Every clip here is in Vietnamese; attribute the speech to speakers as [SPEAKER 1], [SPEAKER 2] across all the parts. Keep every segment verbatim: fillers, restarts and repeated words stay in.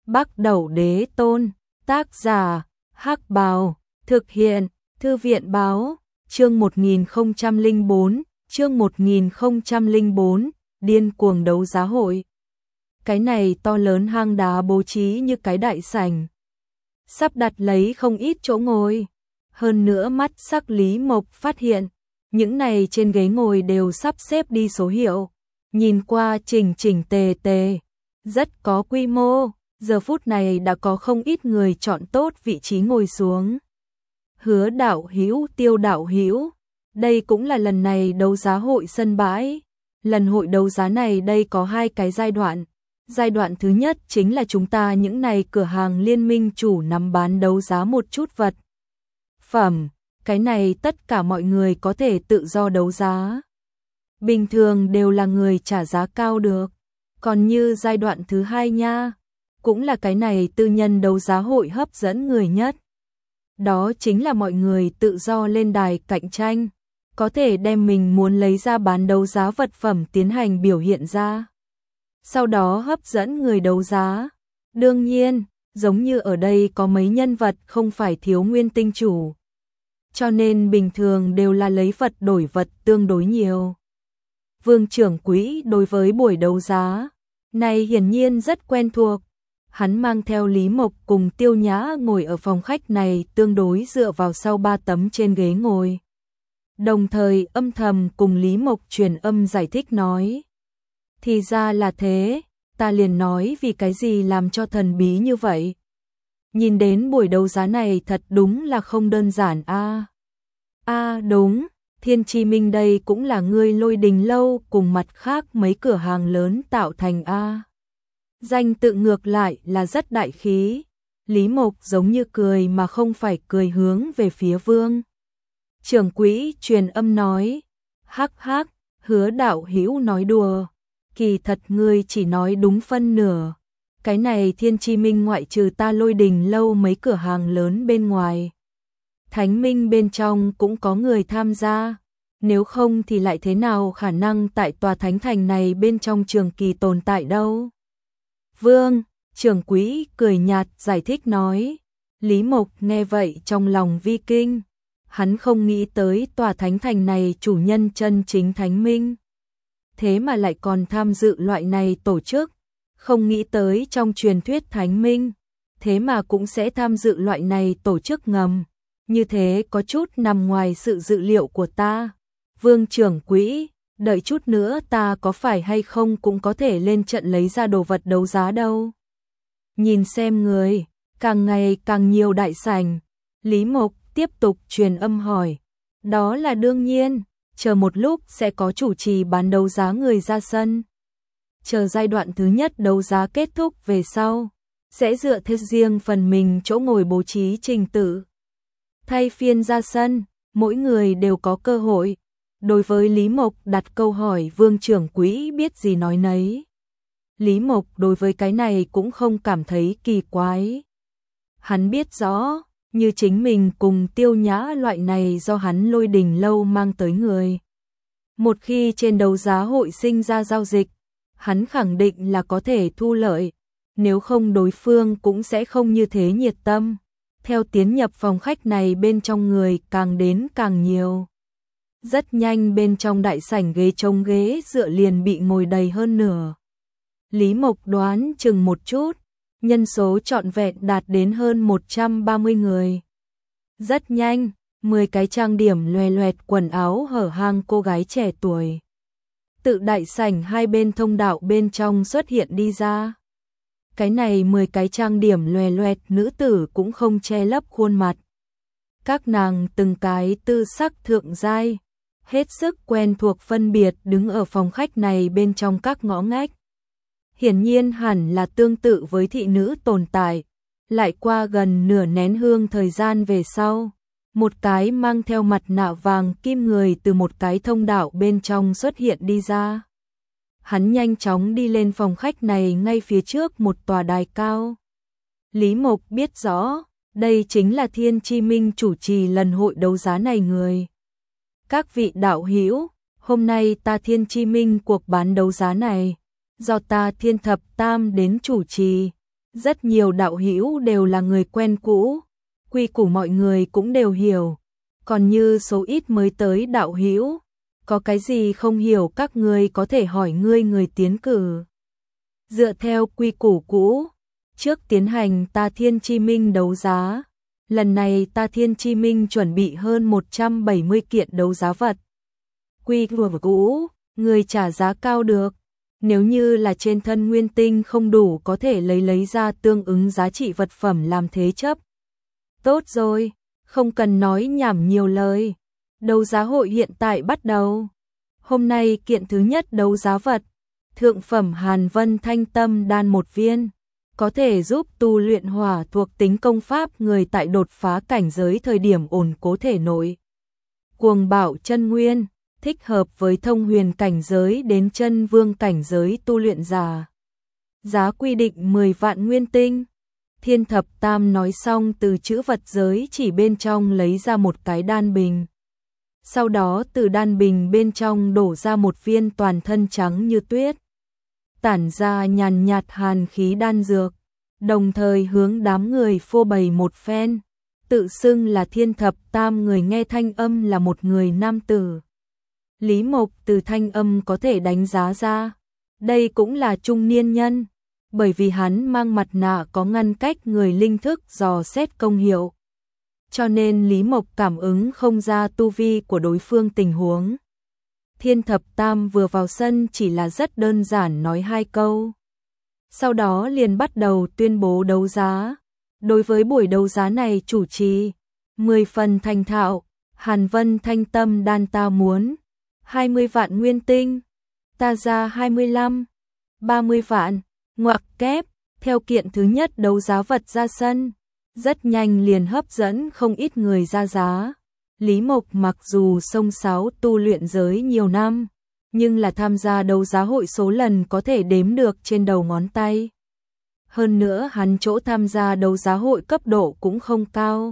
[SPEAKER 1] Bắc Đẩu Đế Tôn, tác giả, Hắc Bào, thực hiện, Thư viện Báo, chương một nghìn không trăm lẻ bốn, chương một nghìn không trăm lẻ bốn, điên cuồng đấu giá hội. Cái này to lớn hang đá bố trí như cái đại sảnh, sắp đặt lấy không ít chỗ ngồi. Hơn nữa mắt sắc Lý Mộc phát hiện, những này trên ghế ngồi đều sắp xếp đi số hiệu, nhìn qua chỉnh chỉnh tề tề, rất có quy mô. Giờ phút này đã có không ít người chọn tốt vị trí ngồi xuống. Hứa Đạo Hữu, Tiêu Đạo Hữu, đây cũng là lần này đấu giá hội sân bãi. Lần hội đấu giá này đây có hai cái giai đoạn. Giai đoạn thứ nhất chính là chúng ta những này cửa hàng liên minh chủ nắm bán đấu giá một chút vật phẩm, cái này tất cả mọi người có thể tự do đấu giá. Bình thường đều là người trả giá cao được. Còn như giai đoạn thứ hai nha, cũng là cái này tư nhân đấu giá hội hấp dẫn người nhất. Đó chính là mọi người tự do lên đài cạnh tranh, có thể đem mình muốn lấy ra bán đấu giá vật phẩm tiến hành biểu hiện ra. Sau đó hấp dẫn người đấu giá. Đương nhiên, giống như ở đây có mấy nhân vật không phải thiếu nguyên tinh chủ, cho nên bình thường đều là lấy vật đổi vật tương đối nhiều. Vương trưởng quỹ đối với buổi đấu giá này hiển nhiên rất quen thuộc. Hắn mang theo Lý Mộc cùng Tiêu Nhã ngồi ở phòng khách này tương đối dựa vào sau ba tấm trên ghế ngồi. Đồng thời âm thầm cùng Lý Mộc truyền âm giải thích nói. Thì ra là thế, ta liền nói vì cái gì làm cho thần bí như vậy. Nhìn đến buổi đấu giá này thật đúng là không đơn giản a. À. A à, đúng, Thiên Chi Minh đây cũng là ngươi Lôi Đình lâu cùng mặt khác mấy cửa hàng lớn tạo thành a. À. Danh tự ngược lại là rất đại khí. Lý Mộc giống như cười mà không phải cười hướng về phía Vương trưởng quỹ truyền âm nói. Hắc hắc, Hứa Đạo Hữu nói đùa, kỳ thật ngươi chỉ nói đúng phân nửa. Cái này Thiên Chi Minh ngoại trừ ta Lôi Đình lâu mấy cửa hàng lớn bên ngoài, Thánh Minh bên trong cũng có người tham gia. Nếu không thì lại thế nào khả năng tại tòa thánh thành này bên trong trường kỳ tồn tại đâu. Vương trưởng quỹ cười nhạt giải thích nói. Lý Mộc nghe vậy trong lòng vi kinh. Hắn không nghĩ tới tòa thánh thành này chủ nhân chân chính Thánh Minh, thế mà lại còn tham dự loại này tổ chức. Không nghĩ tới trong truyền thuyết Thánh Minh, thế mà cũng sẽ tham dự loại này tổ chức ngầm. Như thế có chút nằm ngoài sự dự liệu của ta. Vương trưởng quỹ, đợi chút nữa ta có phải hay không cũng có thể lên trận lấy ra đồ vật đấu giá đâu. Nhìn xem người, càng ngày càng nhiều đại sảnh. Lý Mộc tiếp tục truyền âm hỏi. Đó là đương nhiên, chờ một lúc sẽ có chủ trì bán đấu giá người ra sân. Chờ giai đoạn thứ nhất đấu giá kết thúc về sau, sẽ dựa theo riêng phần mình chỗ ngồi bố trí trình tự, thay phiên ra sân, mỗi người đều có cơ hội. Đối với Lý Mộc đặt câu hỏi, Vương trưởng quỹ biết gì nói nấy. Lý Mộc đối với cái này cũng không cảm thấy kỳ quái. Hắn biết rõ, như chính mình cùng Tiêu Nhã loại này do hắn Lôi Đình lâu mang tới người, một khi trên đấu giá hội sinh ra giao dịch, hắn khẳng định là có thể thu lợi. Nếu không đối phương cũng sẽ không như thế nhiệt tâm. Theo tiến nhập phòng khách này bên trong người càng đến càng nhiều. Rất nhanh bên trong đại sảnh ghế trông ghế dựa liền bị ngồi đầy hơn nửa. Lý Mộc đoán chừng một chút, nhân số trọn vẹn đạt đến hơn một trăm ba mươi người. Rất nhanh, mười cái trang điểm loè loẹt quần áo hở hang cô gái trẻ tuổi tự đại sảnh hai bên thông đạo bên trong xuất hiện đi ra. Cái này mười cái trang điểm loè loẹt nữ tử cũng không che lấp khuôn mặt. Các nàng từng cái tư sắc thượng giai, hết sức quen thuộc phân biệt đứng ở phòng khách này bên trong các ngõ ngách. Hiển nhiên hẳn là tương tự với thị nữ tồn tại. Lại qua gần nửa nén hương thời gian về sau, một cái mang theo mặt nạ vàng kim người từ một cái thông đạo bên trong xuất hiện đi ra. Hắn nhanh chóng đi lên phòng khách này ngay phía trước một tòa đài cao. Lý Mộc biết rõ, đây chính là Thiên Chi Minh chủ trì lần hội đấu giá này người. Các vị đạo hữu, hôm nay ta Thiên Chi Minh cuộc bán đấu giá này, do ta Thiên Thập Tam đến chủ trì. Rất nhiều đạo hữu đều là người quen cũ, quy củ mọi người cũng đều hiểu, còn như số ít mới tới đạo hữu, có cái gì không hiểu các ngươi có thể hỏi ngươi người tiến cử. Dựa theo quy củ cũ, trước tiến hành Ta Thiên Chi Minh đấu giá, lần này Ta Thiên Chi Minh chuẩn bị hơn một trăm bảy mươi kiện đấu giá vật. Quy củ cũ, người trả giá cao được, nếu như là trên thân nguyên tinh không đủ có thể lấy lấy ra tương ứng giá trị vật phẩm làm thế chấp. Tốt rồi, không cần nói nhảm nhiều lời. Đấu giá hội hiện tại bắt đầu. Hôm nay kiện thứ nhất đấu giá vật, thượng phẩm Hàn Vân Thanh Tâm đan một viên, có thể giúp tu luyện hỏa thuộc tính công pháp người tại đột phá cảnh giới thời điểm ổn cố thể nội. Cuồng Bảo chân nguyên, thích hợp với thông huyền cảnh giới đến chân vương cảnh giới tu luyện giả. Giá quy định mười vạn nguyên tinh. Thiên Thập Tam nói xong từ chữ vật giới chỉ bên trong lấy ra một cái đan bình. Sau đó từ đan bình bên trong đổ ra một viên toàn thân trắng như tuyết, tản ra nhàn nhạt hàn khí đan dược, đồng thời hướng đám người phô bày một phen, tự xưng là Thiên Thập Tam. Người nghe thanh âm là một người nam tử. Lý Mộc từ thanh âm có thể đánh giá ra, đây cũng là trung niên nhân, bởi vì hắn mang mặt nạ có ngăn cách người linh thức dò xét công hiệu. Cho nên Lý Mộc cảm ứng không ra tu vi của đối phương tình huống. Thiên Thập Tam vừa vào sân chỉ là rất đơn giản nói hai câu. Sau đó liền bắt đầu tuyên bố đấu giá. Đối với buổi đấu giá này chủ trì, mười phần thành thạo, Hàn Vân Thanh Tâm đan ta muốn hai mươi vạn nguyên tinh, ta ra hai mươi lăm, ba mươi vạn, ngoặc kép, theo kiện thứ nhất đấu giá vật ra sân, rất nhanh liền hấp dẫn không ít người ra giá. Lý Mộc mặc dù xông xáo tu luyện giới nhiều năm, nhưng là tham gia đấu giá hội số lần có thể đếm được trên đầu ngón tay. Hơn nữa hắn chỗ tham gia đấu giá hội cấp độ cũng không cao.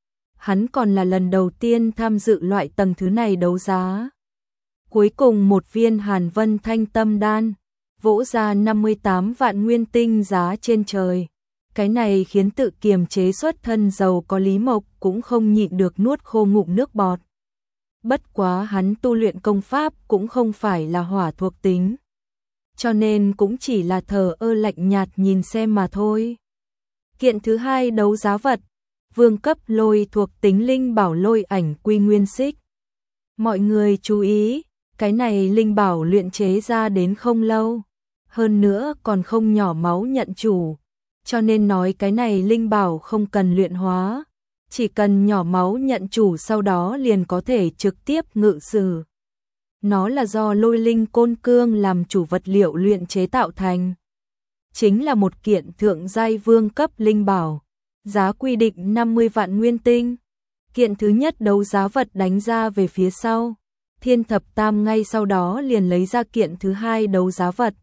[SPEAKER 1] Hắn còn là lần đầu tiên tham dự loại tầng thứ này đấu giá. Cuối cùng một viên Hàn Vân Thanh Tâm đan, vỗ ra năm mươi tám vạn nguyên tinh giá trên trời. Cái này khiến tự kiềm chế xuất thân giàu có Lý Mộc cũng không nhịn được nuốt khô ngụm nước bọt. Bất quá hắn tu luyện công pháp cũng không phải là hỏa thuộc tính, cho nên cũng chỉ là thờ ơ lạnh nhạt nhìn xem mà thôi. Kiện thứ hai đấu giá vật, vương cấp lôi thuộc tính linh bảo lôi ảnh quy nguyên xích. Mọi người chú ý, cái này linh bảo luyện chế ra đến không lâu, hơn nữa còn không nhỏ máu nhận chủ. Cho nên nói cái này linh bảo không cần luyện hóa, chỉ cần nhỏ máu nhận chủ sau đó liền có thể trực tiếp ngự sử. Nó là do lôi linh côn cương làm chủ vật liệu luyện chế tạo thành. Chính là một kiện thượng giai vương cấp linh bảo, giá quy định năm mươi vạn nguyên tinh. Kiện thứ nhất đấu giá vật đánh ra về phía sau, Thiên Thập Tam ngay sau đó liền lấy ra kiện thứ hai đấu giá vật.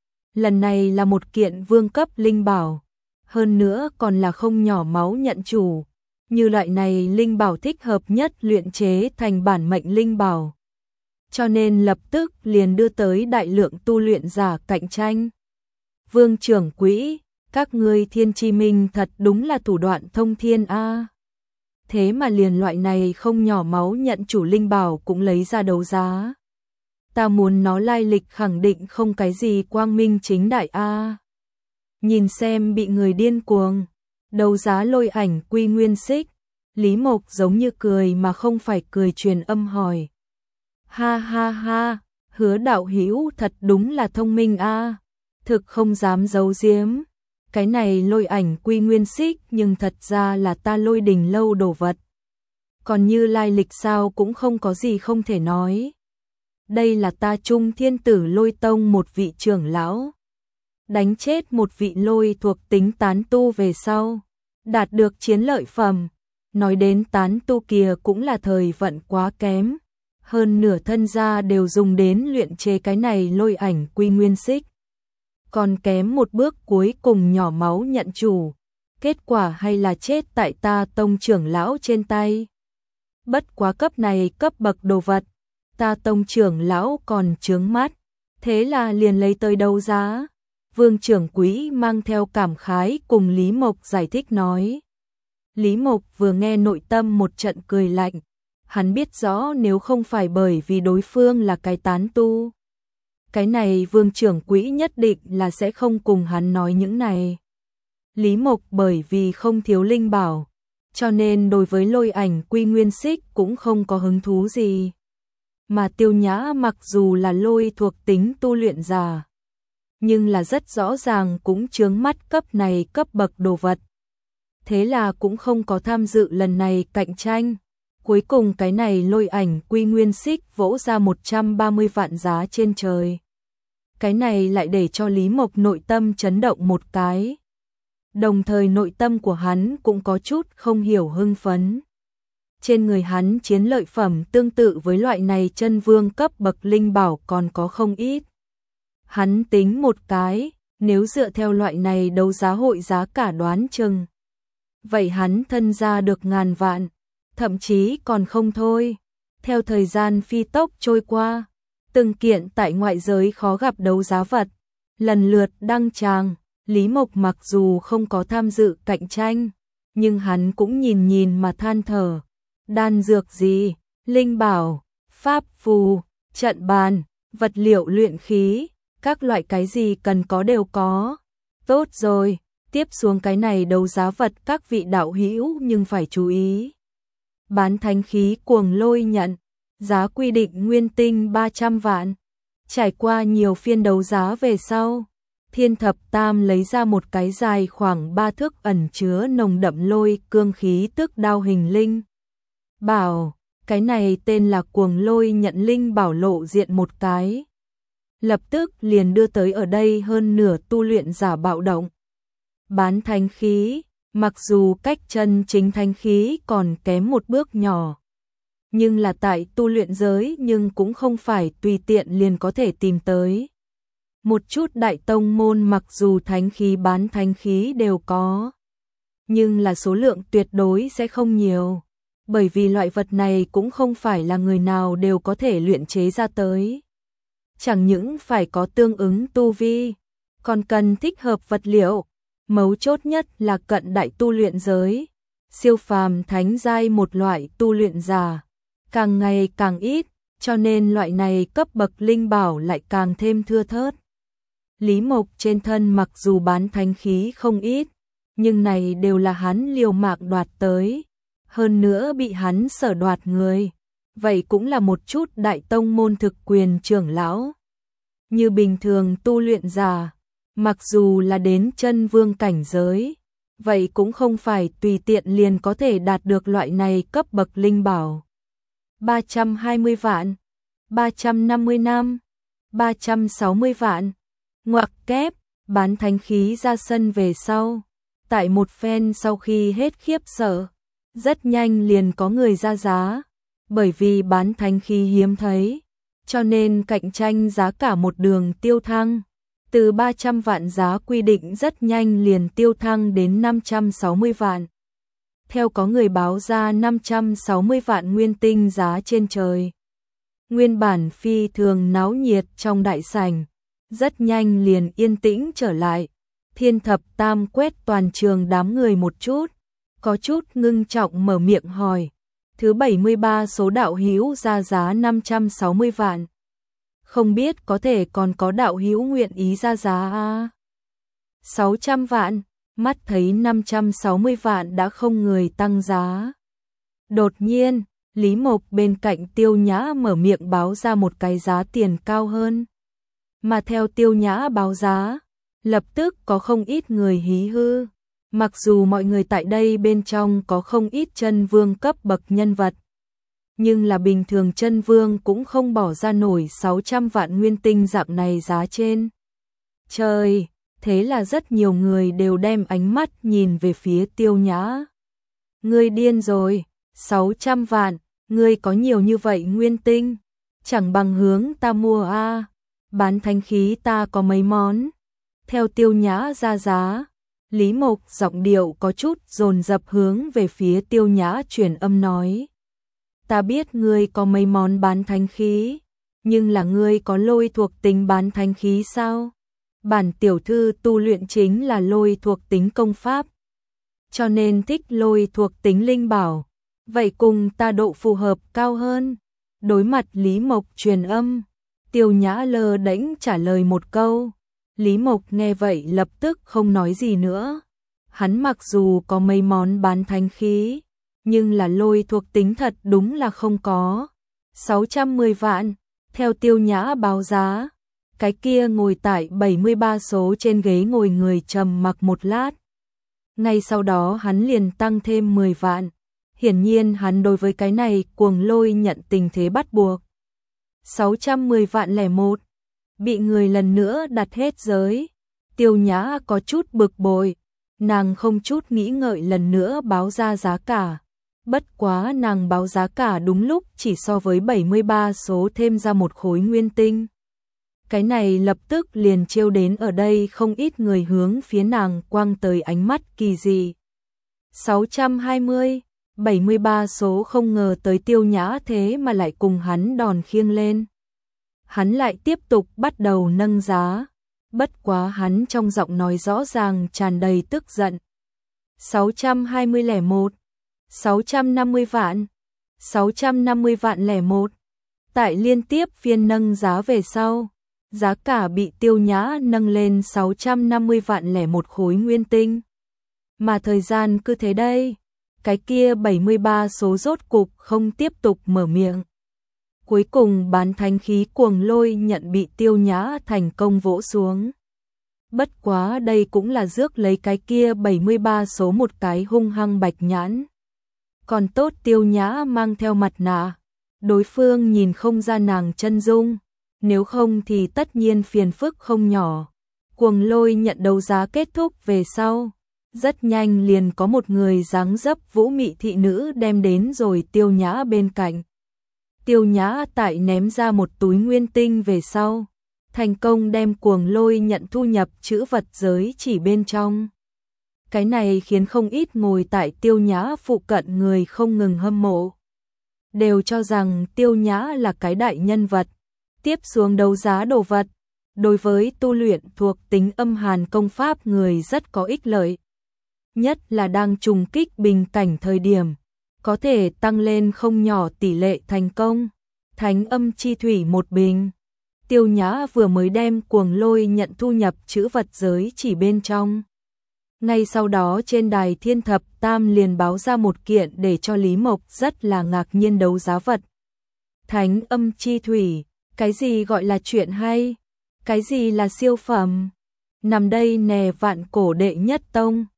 [SPEAKER 1] Lần này là một kiện vương cấp linh bảo, hơn nữa còn là không nhỏ máu nhận chủ. Như loại này linh bảo thích hợp nhất luyện chế thành bản mệnh linh bảo, cho nên lập tức liền đưa tới đại lượng tu luyện giả cạnh tranh. Vương trưởng quỹ, các ngươi Thiên Chi Minh thật đúng là thủ đoạn thông thiên a. Thế mà liền loại này không nhỏ máu nhận chủ linh bảo cũng lấy ra đấu giá. Ta muốn nó lai lịch khẳng định không cái gì quang minh chính đại a. Nhìn xem bị người điên cuồng. Đấu giá lôi ảnh quy nguyên xích. Lý Mộc giống như cười mà không phải cười, truyền âm hỏi. Ha ha ha, Hứa đạo hữu thật đúng là thông minh a. Thực không dám giấu giếm, cái này lôi ảnh quy nguyên xích nhưng thật ra là ta Lôi Đình lâu đồ vật. Còn như lai lịch sao cũng không có gì không thể nói. Đây là ta Trung Thiên Tử Lôi Tông một vị trưởng lão, đánh chết một vị lôi thuộc tính tán tu về sau, đạt được chiến lợi phẩm. Nói đến tán tu kia cũng là thời vận quá kém, hơn nửa thân gia đều dùng đến luyện chế cái này lôi ảnh quy nguyên xích. Còn kém một bước cuối cùng nhỏ máu nhận chủ, kết quả hay là chết tại ta tông trưởng lão trên tay. Bất quá cấp này cấp bậc đồ vật, ta tông trưởng lão còn chướng mắt, thế là liền lấy tới đấu giá. Vương trưởng quỹ mang theo cảm khái cùng Lý Mộc giải thích nói. Lý Mộc vừa nghe nội tâm một trận cười lạnh, hắn biết rõ nếu không phải bởi vì đối phương là cái tán tu, cái này Vương trưởng quỹ nhất định là sẽ không cùng hắn nói những này. Lý Mộc bởi vì không thiếu linh bảo, cho nên đối với lôi ảnh quy nguyên xích cũng không có hứng thú gì. Mà Tiêu Nhã mặc dù là lôi thuộc tính tu luyện giả, nhưng là rất rõ ràng cũng chướng mắt cấp này cấp bậc đồ vật. Thế là cũng không có tham dự lần này cạnh tranh. Cuối cùng cái này lôi ảnh quy nguyên xích vỗ ra một trăm ba mươi vạn giá trên trời. Cái này lại để cho Lý Mộc nội tâm chấn động một cái. Đồng thời nội tâm của hắn cũng có chút không hiểu hưng phấn. Trên người hắn chiến lợi phẩm tương tự với loại này chân vương cấp bậc linh bảo còn có không ít. Hắn tính một cái, nếu dựa theo loại này đấu giá hội giá cả đoán chừng, vậy hắn thân ra được ngàn vạn, thậm chí còn không thôi. Theo thời gian phi tốc trôi qua, từng kiện tại ngoại giới khó gặp đấu giá vật, lần lượt đăng tràng. Lý Mộc mặc dù không có tham dự cạnh tranh, nhưng hắn cũng nhìn nhìn mà than thở. Đan dược gì, linh bảo, pháp phù, trận bàn, vật liệu luyện khí, các loại cái gì cần có đều có. Tốt rồi, tiếp xuống cái này đấu giá vật các vị đạo hữu nhưng phải chú ý. Bán thánh khí cuồng lôi nhận, giá quy định nguyên tinh ba trăm vạn. Trải qua nhiều phiên đấu giá về sau, Thiên Thập Tam lấy ra một cái dài khoảng ba thước ẩn chứa nồng đậm lôi cương khí tức đao hình linh bảo, cái này tên là cuồng lôi nhận linh bảo lộ diện một cái. Lập tức liền đưa tới ở đây hơn nửa tu luyện giả bạo động. Bán thánh khí, mặc dù cách chân chính thánh khí còn kém một bước nhỏ, nhưng là tại tu luyện giới nhưng cũng không phải tùy tiện liền có thể tìm tới. Một chút đại tông môn mặc dù thánh khí bán thánh khí đều có, nhưng là số lượng tuyệt đối sẽ không nhiều, bởi vì loại vật này cũng không phải là người nào đều có thể luyện chế ra tới. Chẳng những phải có tương ứng tu vi, còn cần thích hợp vật liệu, mấu chốt nhất là cận đại tu luyện giới, siêu phàm thánh giai một loại tu luyện giả, càng ngày càng ít, cho nên loại này cấp bậc linh bảo lại càng thêm thưa thớt. Lý Mộc trên thân mặc dù bán thánh khí không ít, nhưng này đều là hắn liều mạng đoạt tới, hơn nữa bị hắn sở đoạt người, vậy cũng là một chút đại tông môn thực quyền trưởng lão. Như bình thường tu luyện giả, mặc dù là đến chân vương cảnh giới, vậy cũng không phải tùy tiện liền có thể đạt được loại này cấp bậc linh bảo. ba trăm hai mươi vạn, ba trăm năm mươi năm, ba trăm sáu mươi vạn. Ngoặc kép, bán thánh khí ra sân về sau. Tại một phen sau khi hết khiếp sợ, rất nhanh liền có người ra giá. Bởi vì bán thánh khí hiếm thấy, cho nên cạnh tranh giá cả một đường tiêu thăng. Từ ba trăm vạn giá quy định rất nhanh liền tiêu thăng đến năm trăm sáu mươi vạn. Theo có người báo ra năm trăm sáu mươi vạn nguyên tinh giá trên trời. Nguyên bản phi thường náo nhiệt trong đại sảnh, rất nhanh liền yên tĩnh trở lại. Thiên Thập Tam quét toàn trường đám người một chút, có chút ngưng trọng mở miệng hỏi. Thứ bảy mươi ba số đạo hữu ra giá năm trăm sáu mươi vạn. Không biết có thể còn có đạo hữu nguyện ý ra giá a sáu trăm vạn, mắt thấy năm trăm sáu mươi vạn đã không người tăng giá. Đột nhiên, Lý Mộc bên cạnh Tiêu Nhã mở miệng báo ra một cái giá tiền cao hơn. Mà theo Tiêu Nhã báo giá, lập tức có không ít người hí hư. Mặc dù mọi người tại đây bên trong có không ít chân vương cấp bậc nhân vật, nhưng là bình thường chân vương cũng không bỏ ra nổi sáu trăm vạn nguyên tinh dạng này giá trên trời. Thế là rất nhiều người đều đem ánh mắt nhìn về phía Tiêu Nhã. Ngươi điên rồi, sáu trăm vạn, ngươi có nhiều như vậy nguyên tinh, chẳng bằng hướng ta mua a. Bán thánh khí ta có mấy món. Theo Tiêu Nhã ra giá, Lý Mộc giọng điệu có chút dồn dập hướng về phía Tiêu Nhã truyền âm nói. Ta biết ngươi có mấy món bán thánh khí, nhưng là ngươi có lôi thuộc tính bán thánh khí sao? bản tiểu thư tu luyện chính là lôi thuộc tính công pháp, cho nên thích lôi thuộc tính linh bảo, vậy cùng ta độ phù hợp cao hơn. Đối mặt Lý Mộc truyền âm, Tiêu Nhã lơ đễnh trả lời một câu. Lý Mộc nghe vậy lập tức không nói gì nữa. Hắn mặc dù có mấy món bán thánh khí, nhưng là lôi thuộc tính thật đúng là không có. sáu trăm mười vạn, theo Tiêu Nhã báo giá, cái kia ngồi tại bảy mươi ba số trên ghế ngồi người trầm mặc một lát. Ngay sau đó hắn liền tăng thêm mười vạn. Hiển nhiên hắn đối với cái này cuồng lôi nhận tình thế bắt buộc. sáu trăm mười vạn lẻ một, bị người lần nữa đặt hết giới. Tiêu Nhã có chút bực bội, nàng không chút nghĩ ngợi lần nữa báo ra giá cả. Bất quá nàng báo giá cả đúng lúc chỉ so với bảy mươi ba số thêm ra một khối nguyên tinh. Cái này lập tức liền trêu đến ở đây không ít người hướng phía nàng quăng tới ánh mắt kỳ dị. sáu trăm hai mươi, bảy mươi ba số không ngờ tới Tiêu Nhã thế mà lại cùng hắn đòn khiêng lên. Hắn lại tiếp tục bắt đầu nâng giá, bất quá hắn trong giọng nói rõ ràng tràn đầy tức giận. sáu trăm hai mươi lẻ một, sáu trăm năm mươi vạn, sáu trăm năm mươi vạn lẻ một. Tại liên tiếp phiên nâng giá về sau, giá cả bị Tiêu Nhã nâng lên sáu trăm năm mươi vạn lẻ một khối nguyên tinh. Mà thời gian cứ thế đây, cái kia bảy mươi ba số rốt cục không tiếp tục mở miệng. Cuối cùng bán thánh khí cuồng lôi nhận bị Tiêu Nhã thành công vỗ xuống. Bất quá đây cũng là rước lấy cái kia bảy mươi ba số một cái hung hăng bạch nhãn. Còn tốt Tiêu Nhã mang theo mặt nạ, đối phương nhìn không ra nàng chân dung, nếu không thì tất nhiên phiền phức không nhỏ. Cuồng lôi nhận đấu giá kết thúc về sau, rất nhanh liền có một người dáng dấp vũ mị thị nữ đem đến rồi Tiêu Nhã bên cạnh. Tiêu Nhã tại ném ra một túi nguyên tinh về sau, thành công đem cuồng lôi nhận thu nhập trữ vật giới chỉ bên trong. Cái này khiến không ít ngồi tại Tiêu Nhã phụ cận người không ngừng hâm mộ. Đều cho rằng Tiêu Nhã là cái đại nhân vật, tiếp xuống đấu giá đồ vật, đối với tu luyện thuộc tính âm hàn công pháp người rất có ích lợi. Nhất là đang trùng kích bình cảnh thời điểm, có thể tăng lên không nhỏ tỷ lệ thành công. Thánh âm chi thủy một bình. Tiêu Nhã vừa mới đem cuồng lôi nhận thu nhập trữ vật giới chỉ bên trong. Ngay sau đó trên đài Thiên Thập Tam liền báo ra một kiện để cho Lý Mộc rất là ngạc nhiên đấu giá vật. Thánh âm chi thủy, cái gì gọi là chuyện hay? Cái gì là siêu phẩm? Nằm đây nè vạn cổ đệ nhất tông.